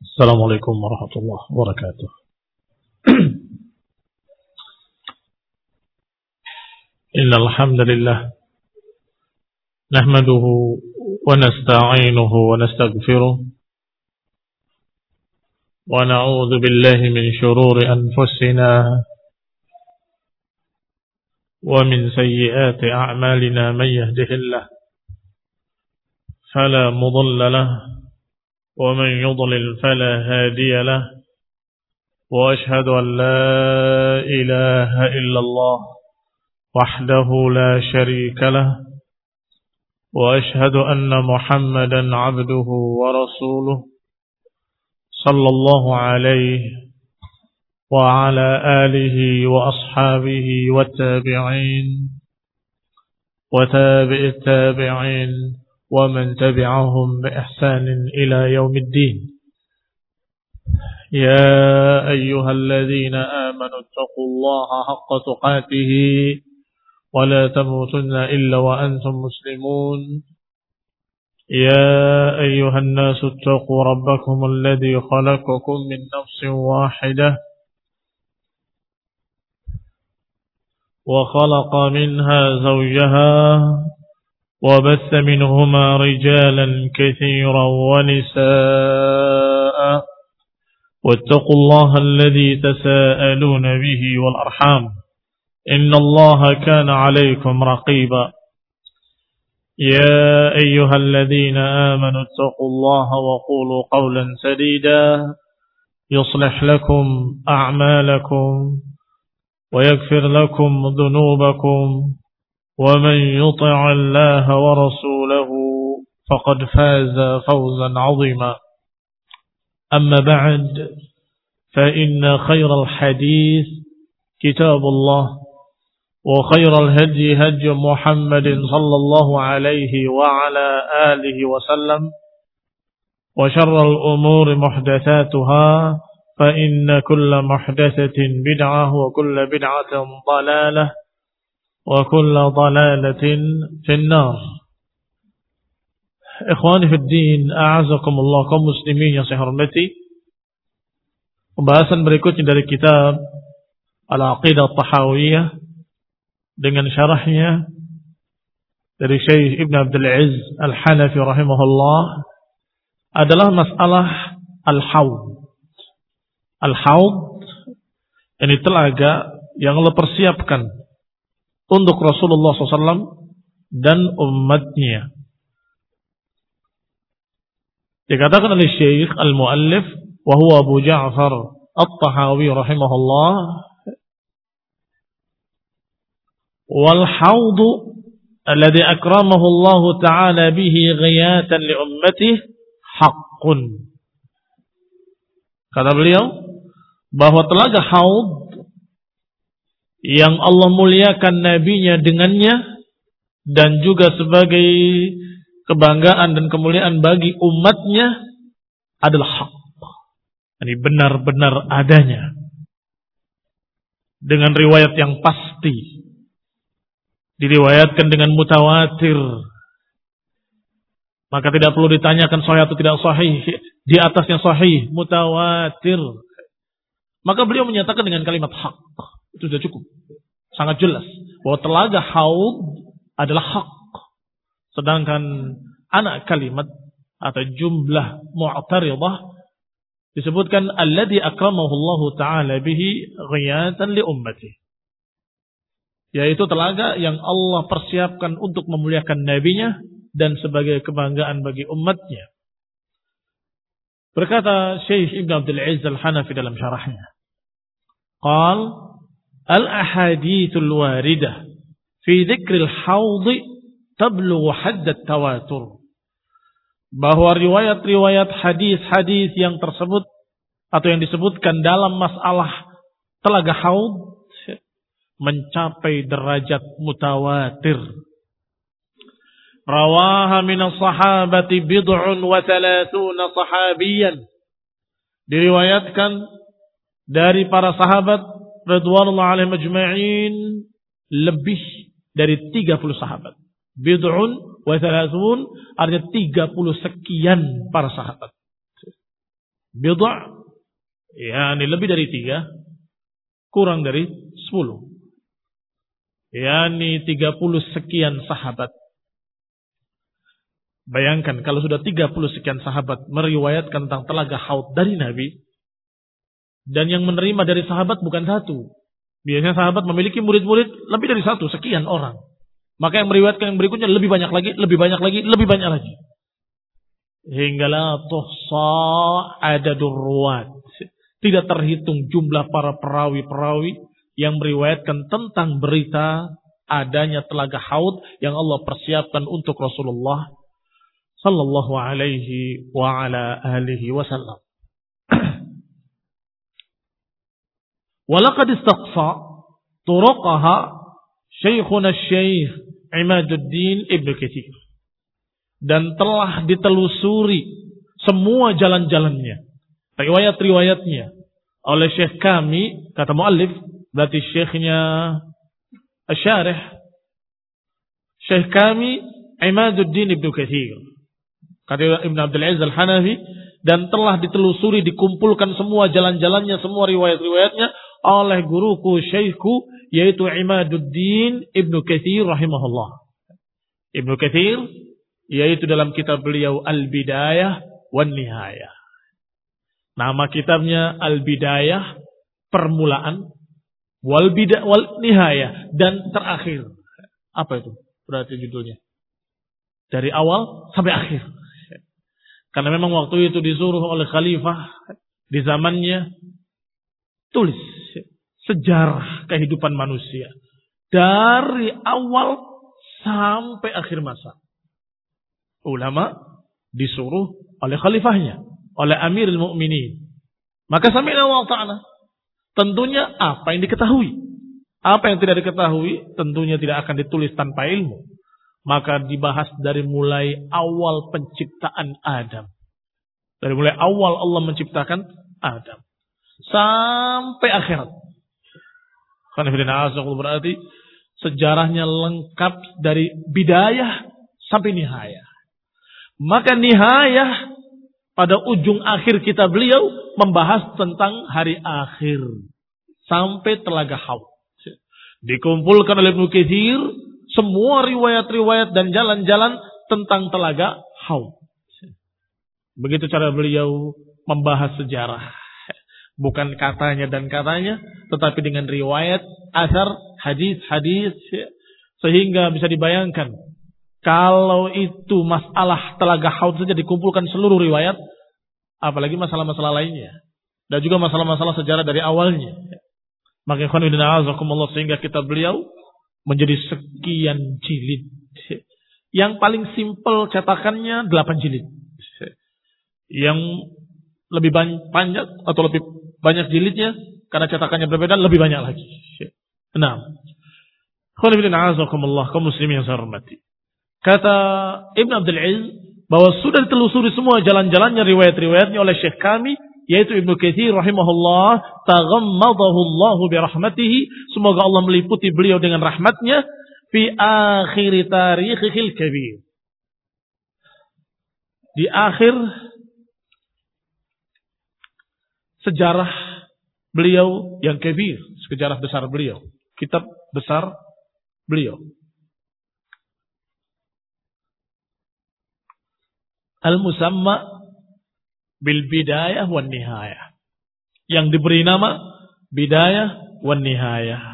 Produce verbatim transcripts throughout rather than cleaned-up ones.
السلام عليكم ورحمة الله وبركاته. إن الحمد لله نحمده ونستعينه ونستغفره ونعوذ بالله من شرور أنفسنا ومن سيئات أعمالنا. من يهده الله فلا مضل له ومن يضلل فلا هادي له وأشهد أن لا إله إلا الله وحده لا شريك له وأشهد أن محمدا عبده ورسوله صلى الله عليه وعلى آله وأصحابه والتابعين وتابع التابعين ومن تبعهم بإحسان إلى يوم الدين. يا أيها الذين آمنوا اتقوا الله حق تقاته ولا تموتن إلا وأنتم مسلمون. يا أيها الناس اتقوا ربكم الذي خلقكم من نفس واحدة وخلق منها زوجها وبث منهما رجالا كثيرا ونساء واتقوا الله الذي تساءلون به والأرحام إن الله كان عليكم رقيبا. يا أيها الذين آمنوا اتقوا الله وقولوا قولا سديدا يصلح لكم أعمالكم ويغفر لكم ذنوبكم ومن يطع الله ورسوله فقد فاز فوزا عظيما. أما بعد فإن خير الحديث كتاب الله وخير الهدي هدي محمد صلى الله عليه وعلى آله وسلم وشر الأمور محدثاتها فإن كل محدثة بدعة وكل بدعة ضلالة وكل ضلالة في النار. Ikhwani fi din, a'azakumullah, kaum muslimin yang saya hormati. Pembahasan berikutnya dari kitab Al-Aqidah At-Tahawiyah dengan syarahnya dari Syekh Ibn Abdul Aziz Al-Hanafi rahimahullah adalah masalah Al-Hawd. Al-Hawd ini telaga yang Allah persiapkan untuk Rasulullah shallallahu alaihi wasallam dan umatnya. Dikatakan oleh Syekh Al-Muallif wa huwa Abu Ja'far At-Tahawi rahimahullah, wal haud alladhi akramahu Allah ta'ala bihi ghayatan li ummatihi haqqun. Kata beliau bahwa telaga haud yang Allah muliakan nabinya dengannya dan juga sebagai kebanggaan dan kemuliaan bagi umatnya adalah hak. Ini benar-benar adanya dengan riwayat yang pasti, diriwayatkan dengan mutawatir, maka tidak perlu ditanyakan sahih atau tidak sahih, di atasnya sahih, mutawatir. Maka beliau menyatakan dengan kalimat hak. Itu sudah cukup. Sangat jelas bahwa telaga haud adalah hak. Sedangkan anak kalimat atau jumlah mu'taridah disebutkan alladhi akramahu Allah ta'ala bihi ghayatan li ummati, yaitu telaga yang Allah persiapkan untuk memuliakan nabinya dan sebagai kebanggaan bagi umatnya. Berkata Syekh Ibn Abdul Aziz Al-Hanafi dalam syarahnya, qal al-ahadithul waridah fi dzikril haud tablughu hadd at-tawatur, bahwa riwayat-riwayat hadis-hadis yang tersebut atau yang disebutkan dalam masalah telaga haud mencapai derajat mutawatir. Rawaha minas sahabati bid'un wa thalathuna sahabiyan, diriwayatkan dari para sahabat radhiyallahu alaihim ajma'in lebih dari tiga puluh sahabat. Bid'un wa thalathun artinya tiga puluh sekian para sahabat. bid'a, yakni lebih dari tiga, kurang dari sepuluh. Yakni tiga puluh sekian sahabat. Bayangkan kalau sudah tiga puluh sekian sahabat meriwayatkan tentang telaga Haud dari Nabi, dan yang menerima dari sahabat bukan satu. Biasanya sahabat memiliki murid-murid lebih dari satu, sekian orang. Maka yang meriwayatkan yang berikutnya lebih banyak lagi, lebih banyak lagi, lebih banyak lagi. Hingga la tuhsa adadur ruwat. Tidak terhitung jumlah para perawi-perawi yang meriwayatkan tentang berita adanya telaga Haud yang Allah persiapkan untuk Rasulullah sallallahu alaihi wa ala alihi wasallam. Walaqad istaqsa turuqaha Syekhuna Syekh Imaduddin Ibnu Katsir. Dan telah ditelusuri semua jalan-jalannya, riwayat-riwayatnya oleh Syekh kami, kata muallif, berarti syekhnya Asy-Syarih, Syekh kami Imaduddin Ibnu Katsir, kata Ibnu Abdul Aziz Al-Hanafi, dan telah ditelusuri, dikumpulkan semua jalan-jalannya, semua riwayat-riwayatnya oleh guruku, syekhku, yaitu Imaduddin Ibnu Katsir rahimahullah. Ibnu Katsir, yaitu dalam kitab beliau Al-Bidayah wan Nihayah. Nama kitabnya Al-Bidayah, permulaan, wal bida wal nihayah, dan terakhir. Apa itu? Berarti judulnya dari awal sampai akhir. Karena memang waktu itu disuruh oleh khalifah di zamannya tulis sejarah kehidupan manusia dari awal sampai akhir masa. Ulama disuruh oleh khalifahnya, oleh Amirul Mukminin. Maka sami'na wa ta'ana. Tentunya apa yang diketahui, apa yang tidak diketahui tentunya tidak akan ditulis tanpa ilmu. Maka dibahas dari mulai awal penciptaan Adam. Dari mulai awal Allah menciptakan Adam sampai akhirat. Berarti sejarahnya lengkap dari bidayah sampai nihayah. Maka nihayah pada ujung akhir kitab beliau membahas tentang hari akhir sampai telaga Haud. Dikumpulkan oleh Ibnu Katsir semua riwayat-riwayat dan jalan-jalan tentang telaga Haud. Begitu cara beliau membahas sejarah. Bukan katanya dan katanya, tetapi dengan riwayat, asar, hadis-hadis, sehingga bisa dibayangkan kalau itu masalah telaga Haud saja dikumpulkan seluruh riwayat, apalagi masalah-masalah lainnya, dan juga masalah-masalah sejarah dari awalnya. Maka ikhwan fillah azakumullah, sehingga kitab beliau menjadi sekian jilid. Yang paling simpel cetakannya delapan jilid. Yang lebih banyak atau lebih banyak jilidnya karena cetakannya berbeda lebih banyak lagi. Enam. Ikhwan fillah azakumullah, kaum muslimin yang saya hormati. Kata Ibn Abdul Aziz bahwa sudah ditelusuri semua jalan-jalannya, riwayat-riwayatnya oleh syekh kami, yaitu Ibnu Katsir rahimahullah, taghammadahu Allah bi rahmatihi, semoga Allah meliputi beliau dengan rahmatnya, fi akhir tarikhil kabir, di akhir sejarah beliau yang kabir, sejarah besar beliau, kitab besar beliau. Al-Musamma bil Bidayah wan Nihayah, yang diberi nama Bidayah wan Nihayah.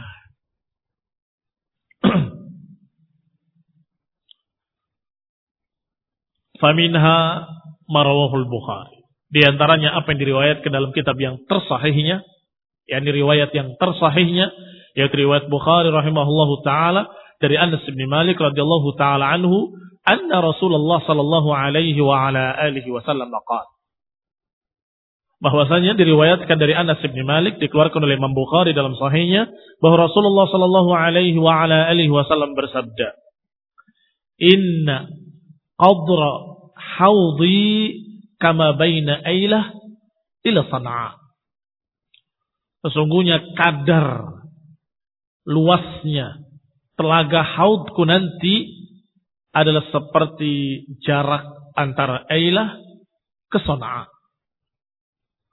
Faminha marawahul Bukhari, di antaranya apa yang diriwayatkan dalam kitab yang tersahihnya, yakni riwayat yang tersahihnya, yaitu riwayat Bukhari rahimahullahu taala dari Anas bin Malik radhiyallahu taala anhu, anna Rasulullah sallallahu alaihi wa ala alihi wasallam qala, bahwasanya diriwayatkan dari Anas bin Malik, dikeluarkan oleh Imam Bukhari dalam sahihnya, bahwa Rasulullah sallallahu alaihi wa ala alihi wasallam bersabda, inna qadra haudhi kama baina Ailah ila Sana'a, sesungguhnya kadar luasnya telaga Haudku nanti adalah seperti jarak antara Ailah ke Sana'a.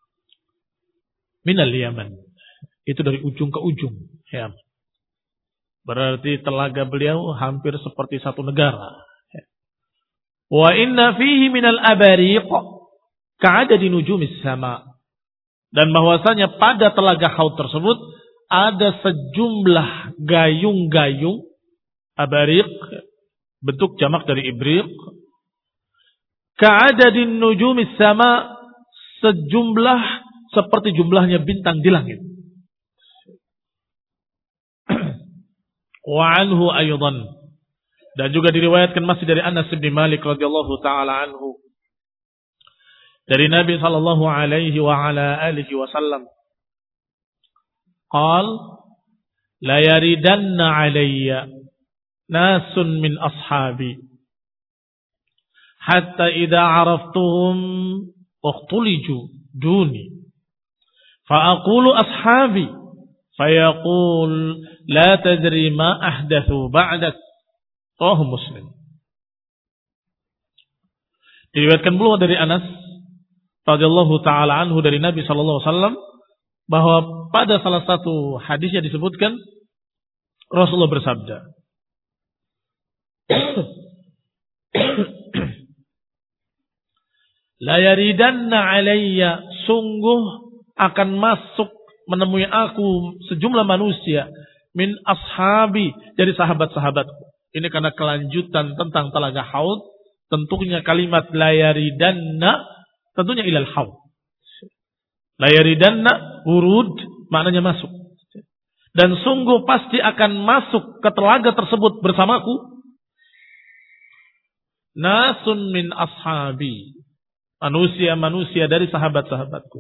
minal Yaman. Itu dari ujung ke ujung. Ya. Berarti telaga beliau hampir seperti satu negara. Wa inna fihi minal abariq ka'adadi nujumis sama. Dan bahwasanya pada telaga Haud tersebut ada sejumlah gayung-gayung. Abariq bentuk jamak dari ibriq. Ka'adadi nujumis sama, sejumlah seperti jumlahnya bintang di langit. Wa anhu aydan, dan juga diriwayatkan masih dari Anas bin Malik radhiyallahu taala anhu dari Nabi sallallahu alaihi wa ala alihi wasallam qal la yaridanna alayya nasun min ashabi hatta idza araftuhum uqtuliju duni fa aqulu ashabi fayaqul la tadri ma ahdathu ba'dak. Rawahu Muslim. Diriwayatkan pula dari Anas radhiyallahu taala anhu dari Nabi sallallahu alaihi wasallam bahwa pada salah satu hadisnya disebutkan Rasulullah bersabda, la yaridanna alayya, sungguh akan masuk menemui aku sejumlah manusia min ashabi, dari sahabat-sahabatku. Ini karena kelanjutan tentang telaga Haud, tentunya kalimat la yaridanna tentunya ilal Haud. La yaridanna wurud maknanya masuk. Dan sungguh pasti akan masuk ke telaga tersebut bersamaku nasun min ashabi, manusia-manusia dari sahabat-sahabatku.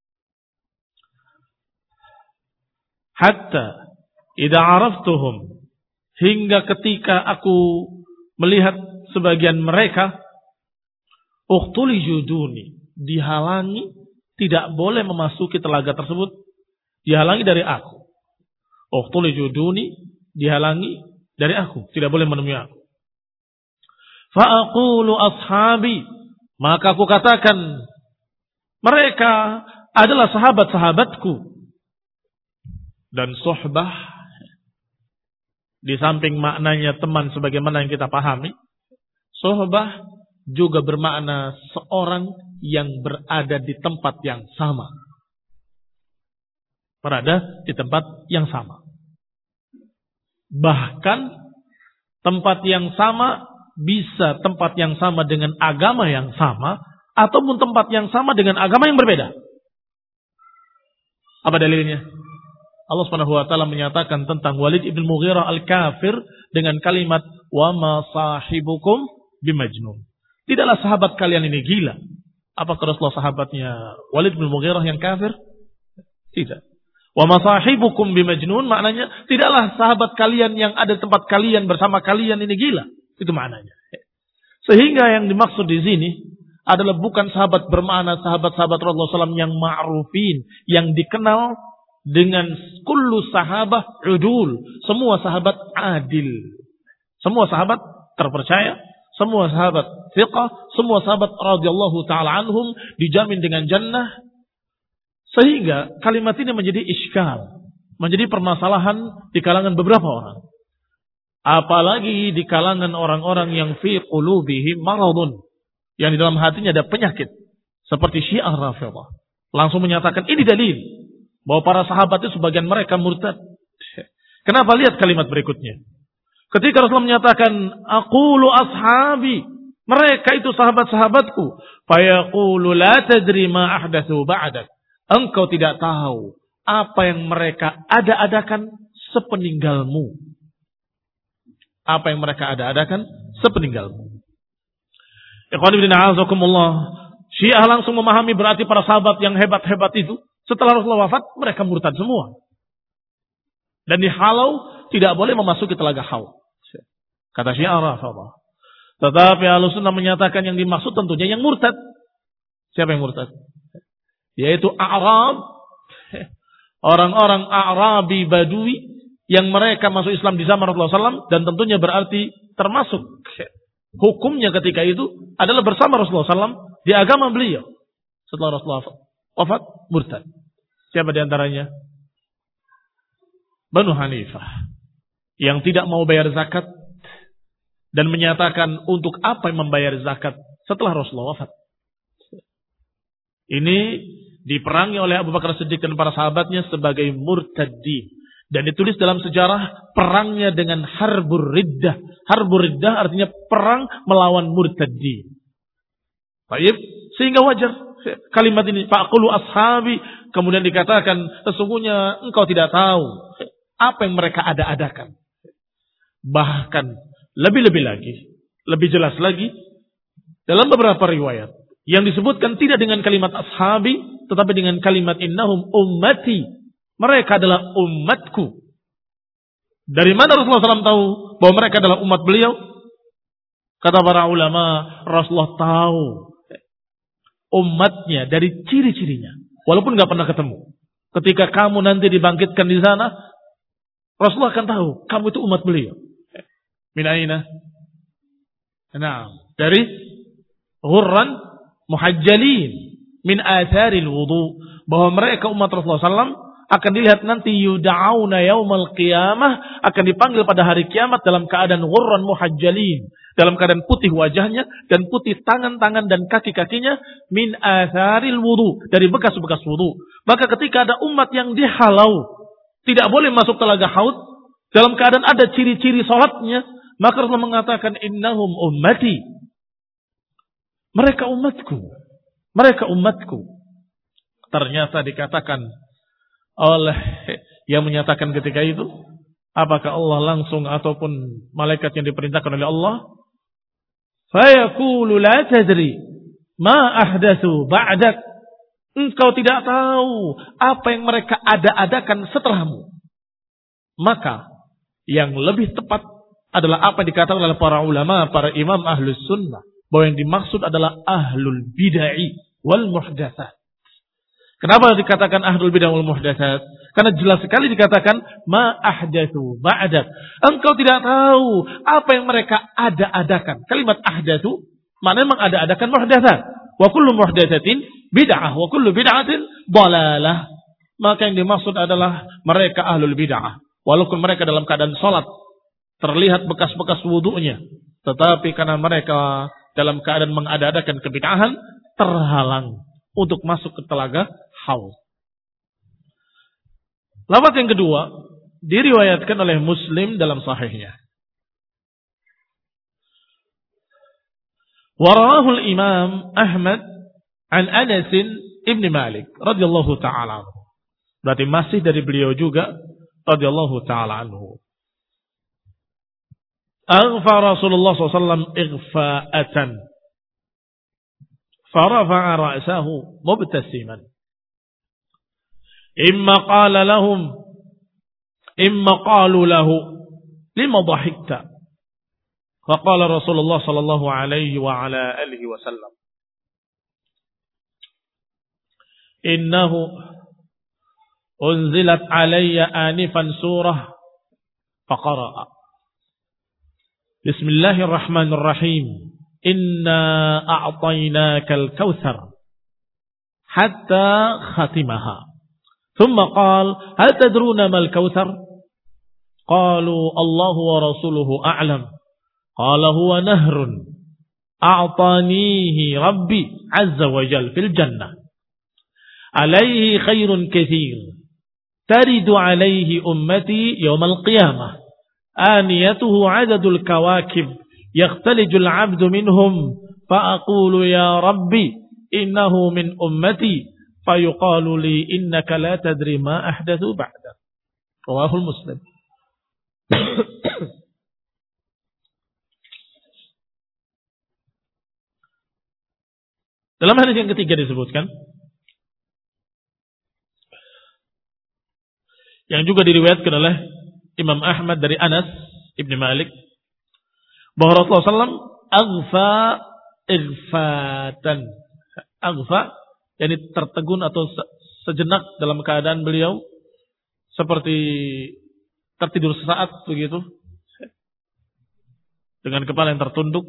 Hatta idza araftuhum, hingga ketika aku melihat sebagian mereka uqtuliju duni, dihalangi, tidak boleh memasuki telaga tersebut, dihalangi dari aku. Uqtuliju duni, dihalangi dari aku, tidak boleh menemui aku. Fa aqulu ashabi, maka aku katakan mereka adalah sahabat-sahabatku. Dan sohbah, di samping maknanya teman sebagaimana yang kita pahami, sohbah juga bermakna seorang yang berada di tempat yang sama. Berada di tempat yang sama. Bahkan tempat yang sama bisa tempat yang sama dengan agama yang sama, ataupun tempat yang sama dengan agama yang berbeda. Apa dalilnya? Allah Subhanahu wa taala menyatakan tentang Walid ibn Mughirah al-kafir dengan kalimat wa ma sahibukum bimajnun. Tidaklah sahabat kalian ini gila. Apakah Rasulullah sahabatnya Walid ibn Mughirah yang kafir? Tidak. Wa ma sahibukum bimajnun maknanya tidaklah sahabat kalian yang ada di tempat kalian bersama kalian ini gila. Itu maknanya. Sehingga yang dimaksud di sini adalah bukan sahabat bermakna sahabat-sahabat Rasulullah shallallahu alaihi wasallam yang ma'rufin, yang dikenal dengan kullu sahabah udul. Semua sahabat adil. Semua sahabat terpercaya. Semua sahabat thiqah. Semua sahabat radhiyallahu ta'ala anhum dijamin dengan jannah. Sehingga kalimat ini menjadi iskal. Menjadi permasalahan di kalangan beberapa orang. Apalagi di kalangan orang-orang yang fi qulubihim maradun. Yang di dalam hatinya ada penyakit. Seperti Syiah Rafidhah. Langsung menyatakan ini dalil bahwa para sahabat itu sebagian mereka murtad. Kenapa? Lihat kalimat berikutnya. Ketika Rasulullah menyatakan aqulu ashabi, mereka itu sahabat-sahabatku, fayaqulu la tadri ma ahdatsu ba'dak. Engkau tidak tahu apa yang mereka ada-adakan sepeninggalmu. Apa yang mereka ada-adakan sepeninggalmu. Ikhwan fillah azakumullah. Syiah langsung memahami berarti para sahabat yang hebat-hebat itu setelah Rasulullah wafat, mereka murtad semua. Dan dihalau, tidak boleh memasuki telaga Haud. Kata Syiah Rafidhah. Tetapi Ahlussunnah menyatakan yang dimaksud tentunya yang murtad. Siapa yang murtad? Yaitu A'rab. Orang-orang A'rabi Badui yang mereka masuk Islam di zaman Rasulullah shallallahu alaihi wasallam. Dan tentunya berarti termasuk hukumnya ketika itu adalah bersama Rasulullah shallallahu alaihi wasallam di agama beliau. Setelah Rasulullah wafat, murtad. Siapa di antaranya? Banu Hanifah. Yang tidak mau bayar zakat dan menyatakan untuk apa yang membayar zakat setelah Rasulullah wafat. Ini diperangi oleh Abu Bakar Siddiq dan para sahabatnya sebagai murtaddi. Dan ditulis dalam sejarah perangnya dengan Harbur Riddah. Harbur Riddah artinya perang melawan murtaddi. Baik, sehingga wajar kalimat ini, faqulu ashabi, kemudian dikatakan sesungguhnya engkau tidak tahu apa yang mereka ada-adakan. Bahkan lebih-lebih lagi, lebih jelas lagi dalam beberapa riwayat yang disebutkan tidak dengan kalimat ashabi, tetapi dengan kalimat innahum ummati. Mereka adalah umatku. Dari mana Rasulullah shallallahu alaihi wasallam tahu bahwa mereka adalah umat beliau? Kata para ulama, Rasulullah tahu umatnya dari ciri-cirinya. Walaupun nggak pernah ketemu. Ketika kamu nanti dibangkitkan di sana, Rasulullah akan tahu kamu itu umat beliau. Min aina? Nah, dari ghurran muhajjalin min atharil wudu, bahwa mereka umat Rasulullah shallallahu alaihi wasallam akan dilihat nanti yuda'auna yaumal qiyamah, akan dipanggil pada hari kiamat dalam keadaan ghurran muhajjalin, dalam keadaan putih wajahnya dan putih tangan-tangan dan kaki-kakinya, min atharil wudu, dari bekas-bekas wudu. Maka ketika ada umat yang dihalau tidak boleh masuk telaga haud dalam keadaan ada ciri-ciri salatnya, maka Rasulullah mengatakan innahum ummati. Mereka umatku. Mereka umatku. Ternyata dikatakan oleh yang menyatakan ketika itu, apakah Allah langsung ataupun malaikat yang diperintahkan oleh Allah? Fayaqulu la tadri ma ahdatsu ba'dak. Engkau tidak tahu apa yang mereka ada-adakan setelahmu. Maka yang lebih tepat adalah apa yang dikatakan oleh para ulama, para imam ahlus sunnah, bahwa yang dimaksud adalah ahlul bid'ah wal muhdatsat. Kenapa dikatakan ahlul bid'ah wal muhdatsat? Karena jelas sekali dikatakan ma ahdatsu ba'dak. Engkau tidak tahu apa yang mereka ada-adakan. Kalimat ahdatsu maknanya mengada-adakan muhdatsat. Wa kullu muhdatsatin bid'ah wa kullu bid'atin dhalalah. Maka yang dimaksud adalah mereka ahlul bid'ah. Walaupun mereka dalam keadaan salat terlihat bekas-bekas wudunya, tetapi karena mereka dalam keadaan mengada-adakan kebid'ahan, terhalang untuk masuk ke telaga haud. Lafaz yang kedua diriwayatkan oleh Muslim dalam sahihnya. Warawahu al-Imam Ahmad an Anas ibn Malik radhiyallahu taala anhu. Berarti masih dari beliau juga radhiyallahu taala anhu. Aghfa Rasulullah sallallahu alaihi wasallam ighfa'atan. Farafa'a ra'sahu mubtasiman. Imma qala lahum imma qalu lahu lima dhahikta. Faqala Rasulullah sallallahu alaihi wa ala alihi wasallam. Innahu unzilat alayya anifan surah faqara'a. Bismillahirrahmanirrahim. Inna a'tainakal kautsar hatta khatimaha. Thumma qala hal tadruna mal kautsar? Qalu Allahu wa rasuluhu a'lam. Qala huwa nahrun a'tanihi rabbi azza wa jalla fil jannah. Alayhi khairun katsir. Taridu alayhi ummati yawmal qiyamah. Aniyatuhu adadul kawakib. Yakhtalijul abdu minhum. Fa'aqulu ya rabbi innahu min ummati. Fayuqalu li innaka la tadri ma ahdathu ba'da. Rawahul Muslim. Dalam hadis yang ketiga disebutkan, yang juga diriwayatkan oleh Imam Ahmad dari Anas ibn Malik, bahwa Rasulullah shallallahu alaihi wasallam aghfa ighfatan. Aghfa, yakni tertegun atau sejenak dalam keadaan beliau seperti tertidur sesaat begitu, dengan kepala yang tertunduk.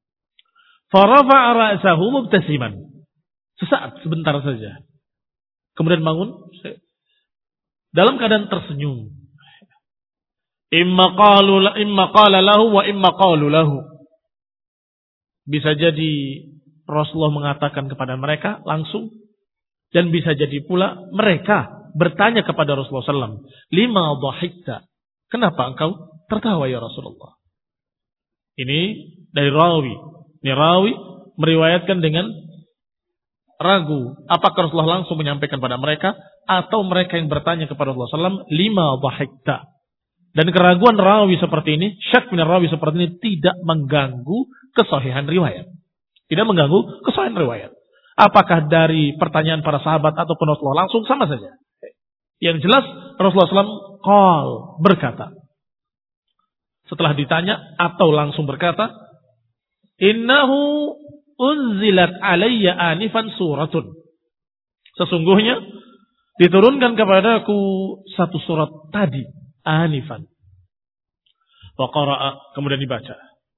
Farafa'a ra'sahu mubtasiman. Sesaat, sebentar saja. kemudian bangun dalam keadaan tersenyum. Imma qalu imma qala lahu wa imma qalu lahu. Bisa jadi Rasulullah mengatakan kepada mereka langsung, dan bisa jadi pula mereka bertanya kepada Rasulullah sallallahu alaihi wasallam, lima dhahikta, kenapa engkau tertawa ya Rasulullah? Ini dari rawi. Ini rawi meriwayatkan dengan ragu. Apakah Rasulullah langsung menyampaikan pada mereka, atau mereka yang bertanya kepada Rasulullah sallallahu alaihi wasallam, lima dhahikta. Dan keraguan rawi seperti ini, syak min rawi seperti ini tidak mengganggu kesahihan riwayat. Tidak mengganggu kesahihan riwayat. Apakah dari pertanyaan para sahabat ataupun Rasulullah langsung, sama saja. Yang jelas Rasulullah sallallahu alaihi wasallam qal, berkata. Setelah ditanya atau langsung berkata, innahu unzilat alayya anifan suratun. Sesungguhnya diturunkan kepadaku satu surat tadi, anifan. Wa qara'a, kemudian dibaca.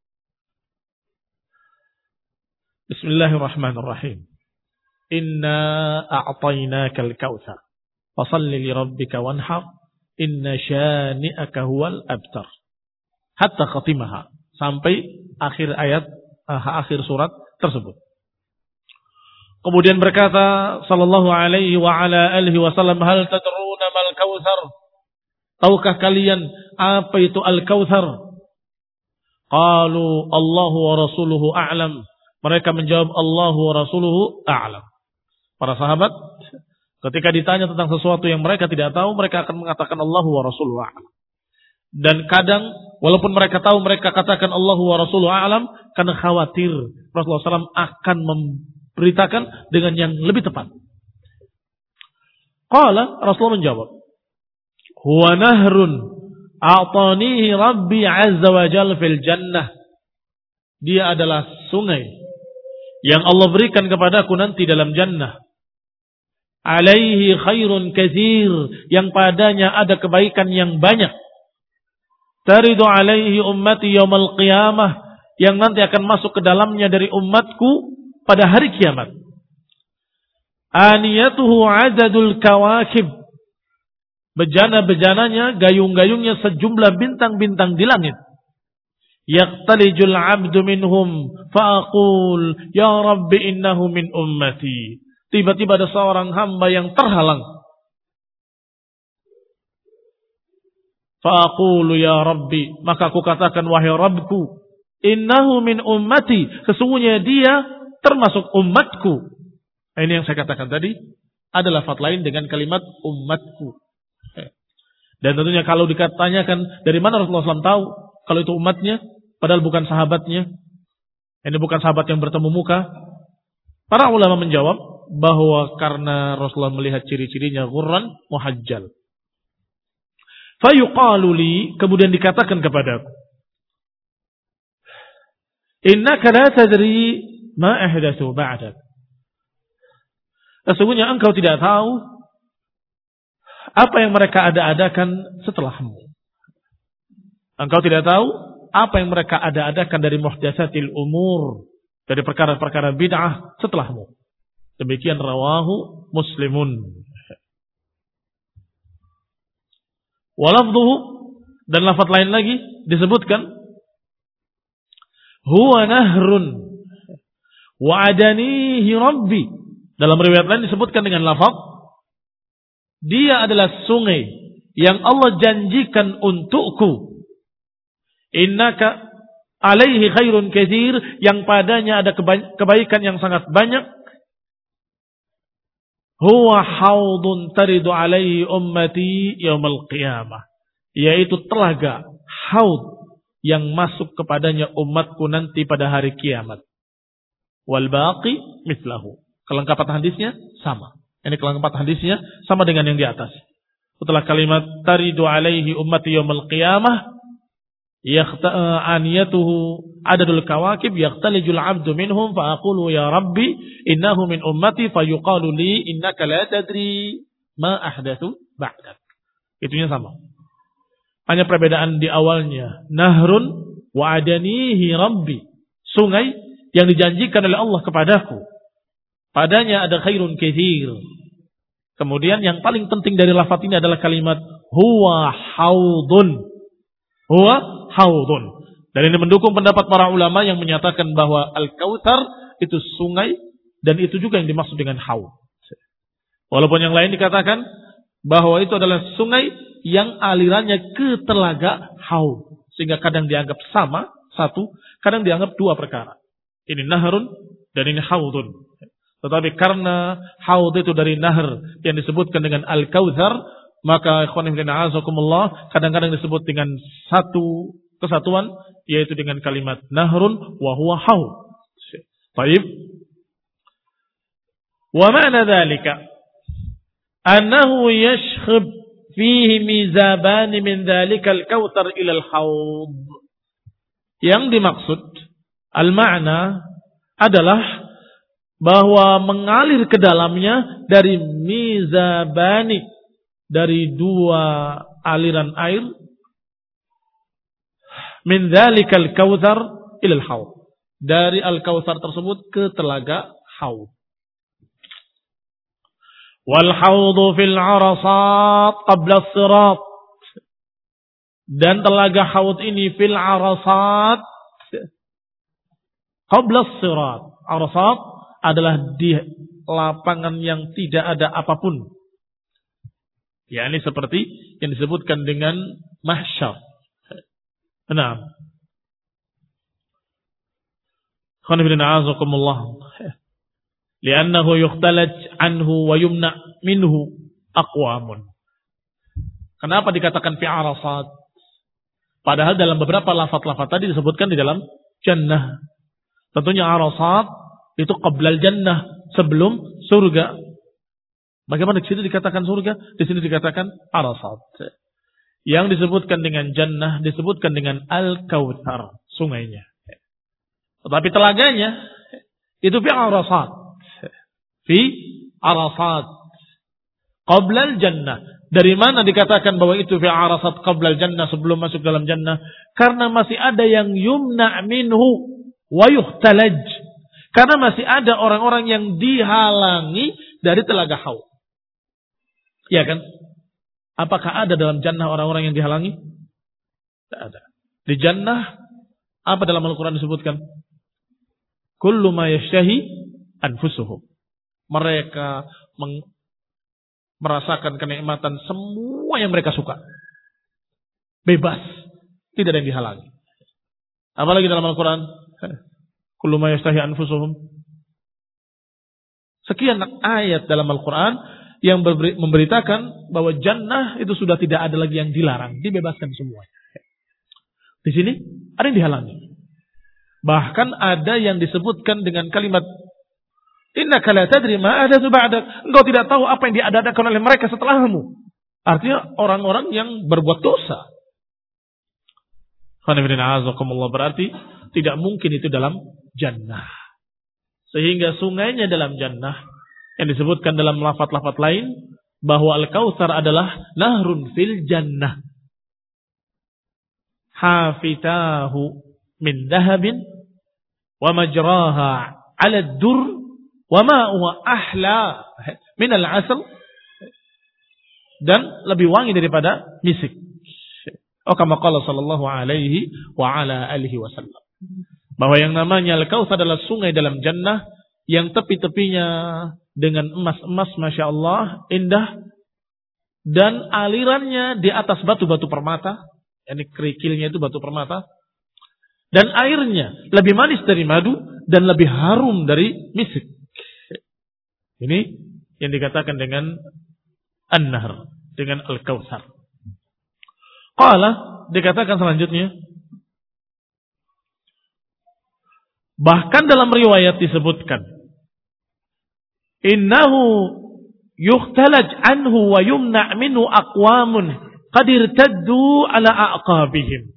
Bismillahirrahmanirrahim. Inna a'tainakal kautsar. Fashalli li rabbika wanhar. Inna syani'aka huwal abtar. Hatta khatimaha. Sampai akhir ayat, uh, akhir surat tersebut. Kemudian berkata sallallahu alaihi wa ala alihi wasallam, hal tadruna mal kautsar? Tahukah kalian apa itu al-kautsar? Qalu Allahu wa rasuluhu a'lam. Mereka menjawab Allahu wa rasuluhu a'lam. Para sahabat ketika ditanya tentang sesuatu yang mereka tidak tahu, mereka akan mengatakan Allahu wa rasuluhu a'lam. Dan kadang walaupun mereka tahu, mereka katakan Allahu wa rasuluhu a'lam karena khawatir Rasulullah sallallahu alaihi wasallam akan memberitakan dengan yang lebih tepat. Qala, Rasulullah menjawab, huwa nahrun a'tanihi rabbi azza wa jalla fil jannah. Dia adalah sungai yang Allah berikan kepadaku nanti dalam jannah. Alaihi khairun katsir, yang padanya ada kebaikan yang banyak. Taridu alaihi ummati yaumal qiyamah, yang nanti akan masuk ke dalamnya dari umatku pada hari kiamat. Aniyatuhu adadul kawakib, bejana-bejananya, gayung-gayungnya sejumlah bintang-bintang di langit. Yaqtalijul abdu minhum fa'aqul ya rabbi innahu min ummati. Tiba-tiba ada seorang hamba yang terhalang. Fa'aqulu ya rabbi, maka aku katakan wahai Rabbku, innahu min ummati, sesungguhnya dia termasuk umatku. Ini yang saya katakan tadi adalah lafaz lain dengan kalimat umatku. Dan tentunya kalau ditanyakan dari mana Rasulullah sallallahu alaihi wasallam tahu kalau itu umatnya, padahal bukan sahabatnya, ini bukan sahabat yang bertemu muka. Para ulama menjawab bahwa karena Rasulullah melihat ciri-cirinya ghurran muhajjal. Fayuqalu li, kemudian dikatakan kepadaku, innaka la tadri ma ahdatsu ba'dak. Sesungguhnya engkau tidak tahu apa yang mereka ada-adakan setelahmu. Engkau tidak tahu apa yang mereka ada-adakan dari muhdatsatil umur, dari perkara-perkara bid'ah setelahmu. Demikian rawahu Muslimun. Walafdhuhu, dan lafaz lain lagi disebutkan, huwa nahrun wa'adanihi rabbi. Dalam riwayat lain disebutkan dengan lafaz, dia adalah sungai yang Allah janjikan untukku. Innaka alaihi khairun katsir, yang padanya ada kebaikan yang sangat banyak. Huwa haudun taridu alaihi ummati yaumal qiyamah, yaitu telaga haud yang masuk kepadanya umatku nanti pada hari kiamat. Wal baqi mithlahu, kelengkapan hadisnya sama. Ini kelengkapan hadisnya sama dengan yang di atas. Setelah kalimat taridu alaihi ummati yaumal qiyamah, aniyatuhu adadul kawakib yaqtalijul abdu minhum fa aqulu ya rabbi innahu min ummati fayuqalu li innaka la tadri ma ahdatsu ba'dak. Itunya sama. Hanya perbedaan di awalnya. Nahrun wa adanihi rabbi, sungai yang dijanjikan oleh Allah kepadaku. Padanya ada khairun katsir, Kemudian yang paling penting dari lafaz ini adalah kalimat huwa haudun. Huwa haudun. Dan ini mendukung pendapat para ulama yang menyatakan bahwa Al-Kautsar itu sungai dan itu juga yang dimaksud dengan haud. Walaupun yang lain dikatakan bahwa itu adalah sungai yang alirannya ke telaga haud. Sehingga kadang dianggap sama, satu, kadang dianggap dua perkara. Ini nahrun dan ini haudun. Tetapi karena haud itu dari nahr yang disebutkan dengan Al-Kautsar, maka ikhwan fillah azakumullah kadang-kadang disebut dengan satu kesatuan, yaitu dengan kalimat nahrun wa huwa haud. Baik. Wa ma'na dzalika annahu yashkhab fihi mizaban min dzalika al-kautsar ila al-haud. Yang dimaksud al-ma'na adalah bahwa mengalir ke dalamnya dari mizabani, dari dua aliran air, min dzalikal kautsar ila al-haud, dari al-kautsar tersebut ke telaga haud. Wal haudu fil arasat qabla as-sirat, dan telaga haud ini fil arasat qabla as-sirat. Arasat adalah di lapangan yang tidak ada apapun. Ya, ini seperti yang disebutkan dengan mahsyar. Nah, khonibina azakumullah, li'annahu yukhtalaj anhu wa yumna minhu aqwamun. Kenapa dikatakan fi arasat? Padahal dalam beberapa lafaz-lafaz tadi disebutkan di dalam jannah. Tentunya arasat itu qablal jannah, sebelum surga. Bagaimana di sini dikatakan surga? Di sini dikatakan arasat. Yang disebutkan dengan jannah disebutkan dengan al-kautsar, sungainya. Tetapi telaganya itu fi arasat. Fi arasat qablal jannah. Dari mana dikatakan bahwa itu fi arasat qablal jannah, sebelum masuk dalam jannah? Karena masih ada yang yumna minhu wa yuhtalaj. Karena masih ada orang-orang yang dihalangi dari telaga haud. Ya kan? Apakah ada dalam jannah orang-orang yang dihalangi? Tidak ada. Di jannah, apa dalam Al-Quran disebutkan? Kullu ma yashtahi anfusuhum. Mereka meng- merasakan kenikmatan semua yang mereka suka. Bebas. Tidak ada yang dihalangi. Apalagi dalam Al-Quran? Kullu ma yastahi anfusuhum. Sekian ayat dalam Al-Quran yang memberitakan bahwa jannah itu sudah tidak ada lagi yang dilarang, dibebaskan semuanya. Di sini ada yang dihalangi. Bahkan ada yang disebutkan dengan kalimat innaka la tadri ma ahdatsu ba'dak. Engkau tidak tahu apa yang diadakan oleh mereka setelahmu. Artinya orang-orang yang berbuat dosa. Berarti tidak mungkin itu dalam jannah. Sehingga sungainya dalam jannah yang disebutkan dalam lafaz-lafaz lain bahwa Al-Kautsar adalah nahrun fil jannah. Hafitahu min dahabin wa majraha 'ala ad-dur wa ma'uha ahla min al-'asal, dan lebih wangi daripada misik. Oh, kama qala sallallahu alaihi wa ala alihi wasallam. Bahwa yang namanya Al-Kautsar adalah sungai dalam jannah yang tepi-tepinya dengan emas-emas, Masya Allah, indah. Dan alirannya di atas batu-batu permata. Yani kerikilnya itu batu permata. Dan airnya lebih manis dari madu dan lebih harum dari misik. Ini yang dikatakan dengan An-Nahr, dengan Al-Kautsar. Qala, dikatakan selanjutnya, bahkan dalam riwayat disebutkan, innahu yukhtalaj anhu wa yumna' minhu aqwamun qad irtaddu ala aqabihim.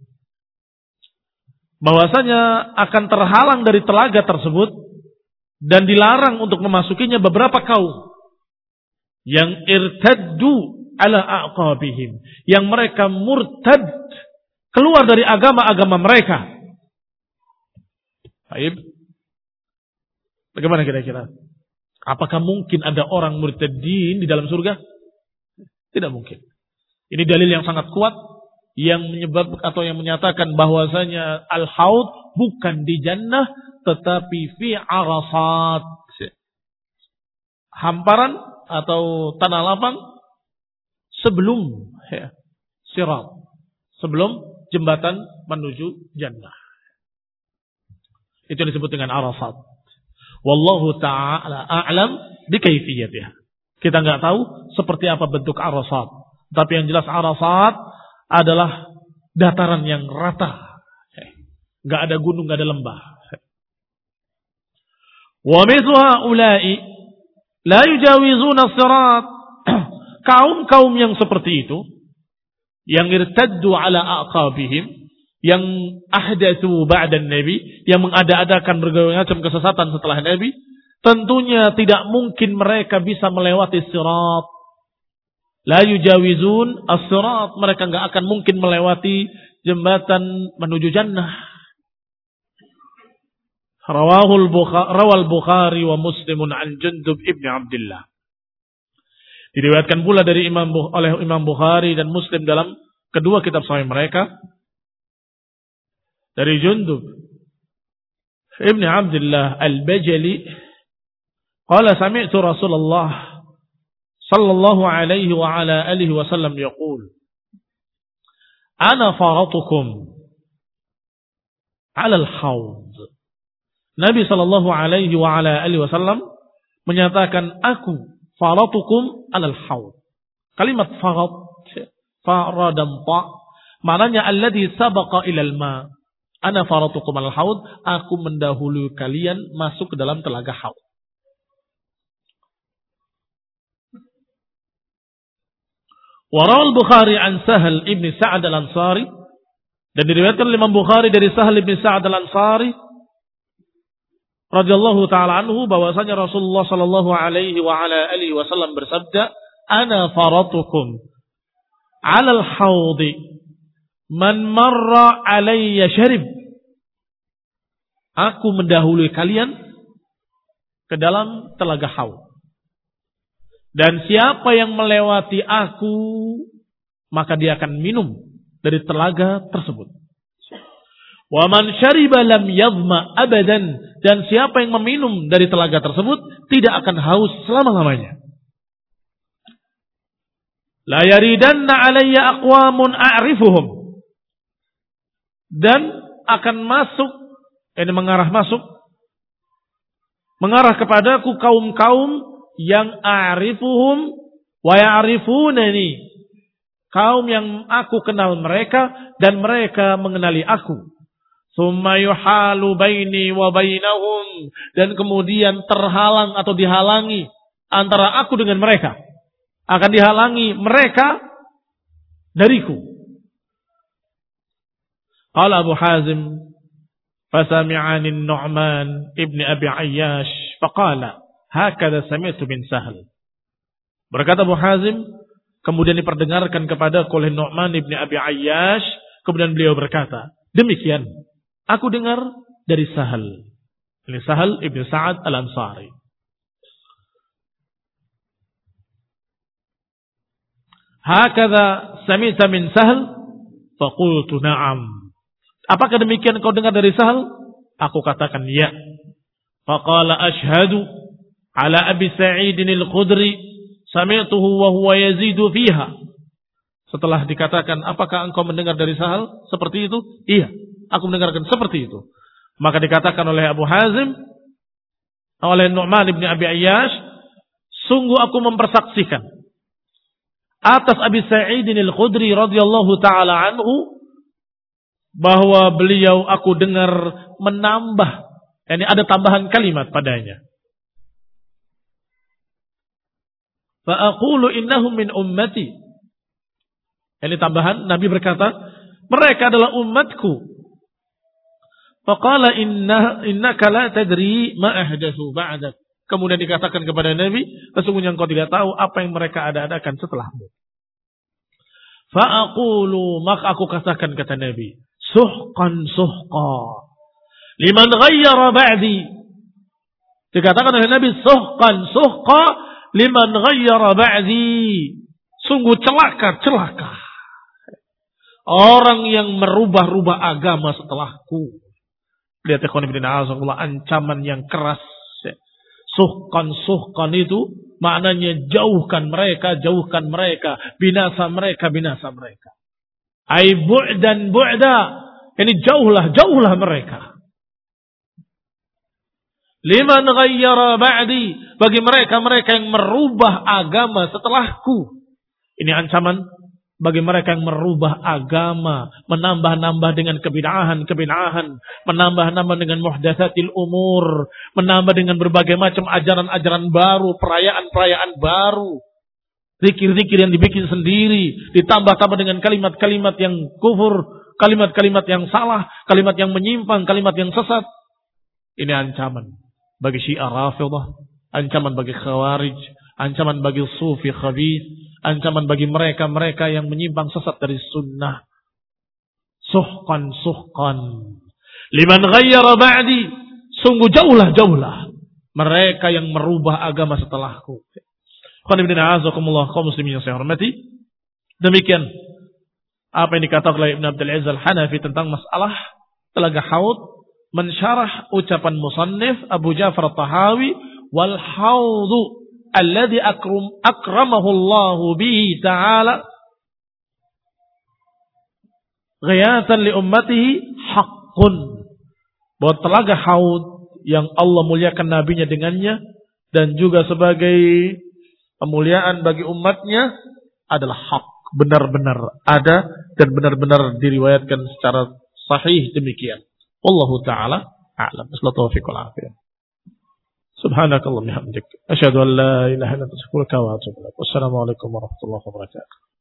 Bahwasanya akan terhalang dari telaga tersebut dan dilarang untuk memasukinya beberapa kaum yang irtaddu ala aqabihim, yang mereka murtad, keluar dari agama-agama mereka. Baik. Bagaimana kira-kira? Apakah mungkin ada orang murtadin di dalam surga? Tidak mungkin. Ini dalil yang sangat kuat yang menyebab atau yang menyatakan bahwasanya al-haud bukan di jannah tetapi fi arasat. Hamparan atau tanah lapang sebelum ya, sirat. Sebelum jembatan menuju jannah. Itu disebut dengan arasat. Wallahu ta'ala a'lam bikaifiyatiha. Kita nggak tahu seperti apa bentuk arasat. Tapi yang jelas arasat adalah dataran yang rata. Nggak ada gunung, nggak ada lembah. Wa mithlu haula'i la yujawizuna sirat. Kaum-kaum yang seperti itu, yang irtaddu ala aqabihim, yang ahdatsu ba'da Nabi, yang mengada-adakan berbagai macam kesesatan setelah Nabi, tentunya tidak mungkin mereka bisa melewati sirat. La yujawizun as-sirat, mereka enggak akan mungkin melewati jembatan menuju jannah. Rawahul Bukhari, rawal Bukhari wa Muslimun an Jundub ibn Abdullah. Diriwayatkan pula dari Imam oleh Imam Bukhari dan Muslim dalam kedua kitab sahih mereka dari Jundub ibn Abdullah al-Bajali, qala sami'tu Rasulullah sallallahu alaihi wa ala alihi wasallam yaqul ana faratukum ala al-haud. Nabi sallallahu alaihi wa ala alihi wasallam menyatakan aku faratukum alal haud. Kalimat farat, fara dan ta, maknanya alladhi sabaqa ilal ma. Ana faratukum alal haud, aku mendahului kalian masuk ke dalam telaga haud. Warawal Bukhari an Sahal ibn Sa'ad al-Ansari, dan diriwayatkan oleh Imam Bukhari dari Sahal ibn Sa'ad al-Ansari radhiyallahu ta'ala anhu bahwasanya Rasulullah sallallahu alaihi wa ala alihi wasallam bersabda, ana faratukum 'alal haudi man marra alayya syarib. Aku mendahului kalian ke dalam telaga haud. Dan siapa yang melewati aku, maka dia akan minum dari telaga tersebut. Wa man syariba lam yadhma abadan, dan siapa yang meminum dari telaga tersebut tidak akan haus selama-lamanya. La yaridanna alayya aqwamun a'rifuhum, dan akan masuk, ini mengarah masuk, mengarah kepadaku kaum-kaum yang a'rifuhum wa ya'rifunani, kaum yang aku kenal mereka dan mereka mengenali aku. Summa yuhalu baini wa bainahum, dan kemudian terhalang atau dihalangi antara aku dengan mereka. Akan dihalangi mereka dariku. Qala Abu Hazim, fasami'ani Nu'man ibn Abi Ayyash faqala hakadha sami'tu bin Sahal. Berkata Abu Hazim, kemudian diperdengarkan kepada oleh Nu'man ibn Abi Ayyash, kemudian beliau berkata, demikian aku dengar dari Sahal. Ini Sahal ibn Sa'ad al-Ansari. Hakadha sami'ta min Sahal? Faqultu na'am. Apakah demikian kau dengar dari Sahal? Aku katakan ya. Faqala ashhadu ala Abi Sa'id al-Khudri sami'tuhu wa huwa yazidu fiha. Setelah dikatakan, apakah engkau mendengar dari Sahal seperti itu? Iya, aku mendengarkan seperti itu. Maka dikatakan oleh Abu Hazim, oleh Nu'man ibn Abi Ayyash, sungguh aku mempersaksikan atas Abi Sa'id al-Khudri radhiyallahu ta'ala anhu, bahwa beliau aku dengar menambah, yani ada tambahan kalimat padanya. Fa aqulu innahum min ummati. Yani tambahan, Nabi berkata, mereka adalah umatku. Faqala inna innaka la tadri ma ahdatsu ba'dak. Kemudian dikatakan kepada Nabi, sesungguhnya engkau tidak tahu apa yang mereka ada-adakan setelahmu. Fa aqulu, maka aku katakan kata Nabi, suhqan suhqa liman ghayyara ba'di. Dikatakan oleh Nabi, suhqan suhqa liman ghayyara ba'di. Sungguh celaka, celaka. Orang yang merubah-rubah agama setelahku. Lihat ikhwan fillah, ancaman yang keras. Suhqan suhqan itu maknanya jauhkan mereka, jauhkan mereka, binasa mereka, binasa mereka. Ai bu'dan bu'da. Ini jauhlah, jauhlah mereka. Liman ghayyara ba'di, bagi mereka-mereka yang merubah agama setelahku. Ini ancaman bagi mereka yang merubah agama, menambah-nambah dengan kebid'ahan-kebid'ahan, menambah-nambah dengan muhdatsatil umur, menambah dengan berbagai macam ajaran-ajaran baru, perayaan-perayaan baru, zikir-zikir yang dibikin sendiri, ditambah-tambah dengan kalimat-kalimat yang kufur, kalimat-kalimat yang salah, kalimat yang menyimpang, kalimat yang sesat. Ini ancaman bagi Syiah Rafidhah, ancaman bagi Khawarij, ancaman bagi Sufi Khabith, ancaman bagi mereka-mereka yang menyimpang sesat dari sunnah. Suhqan suhqan liman ghayyara ba'di, sungguh jauhlah, jauhlah mereka yang merubah agama setelahku. Qul inna a'udzukumullah kaum muslimin yang saya hormati. Demikian apa yang dikatakan oleh Ibn Abdul Aziz Al-Hanafi tentang masalah Telaga Haud, mensyarah ucapan musannif Abu Ja'far At-Tahawi, wal haudhu alladhi akram akramahu Allah bihi ta'ala ghayatan li ummatihi haqqun. Bahwa telaga haud yang Allah muliakan nabinya dengannya dan juga sebagai kemuliaan bagi umatnya adalah hak, benar-benar ada dan benar-benar diriwayatkan secara sahih demikian. Wallahu ta'ala a'lam. Taufiq wal afiyah. Subhanakallahumma hamdik asyhadu an la ilaha illa anta astaghfiruka wa atubu ilaik. Wassalamu alaikum warahmatullahi wabarakatuh.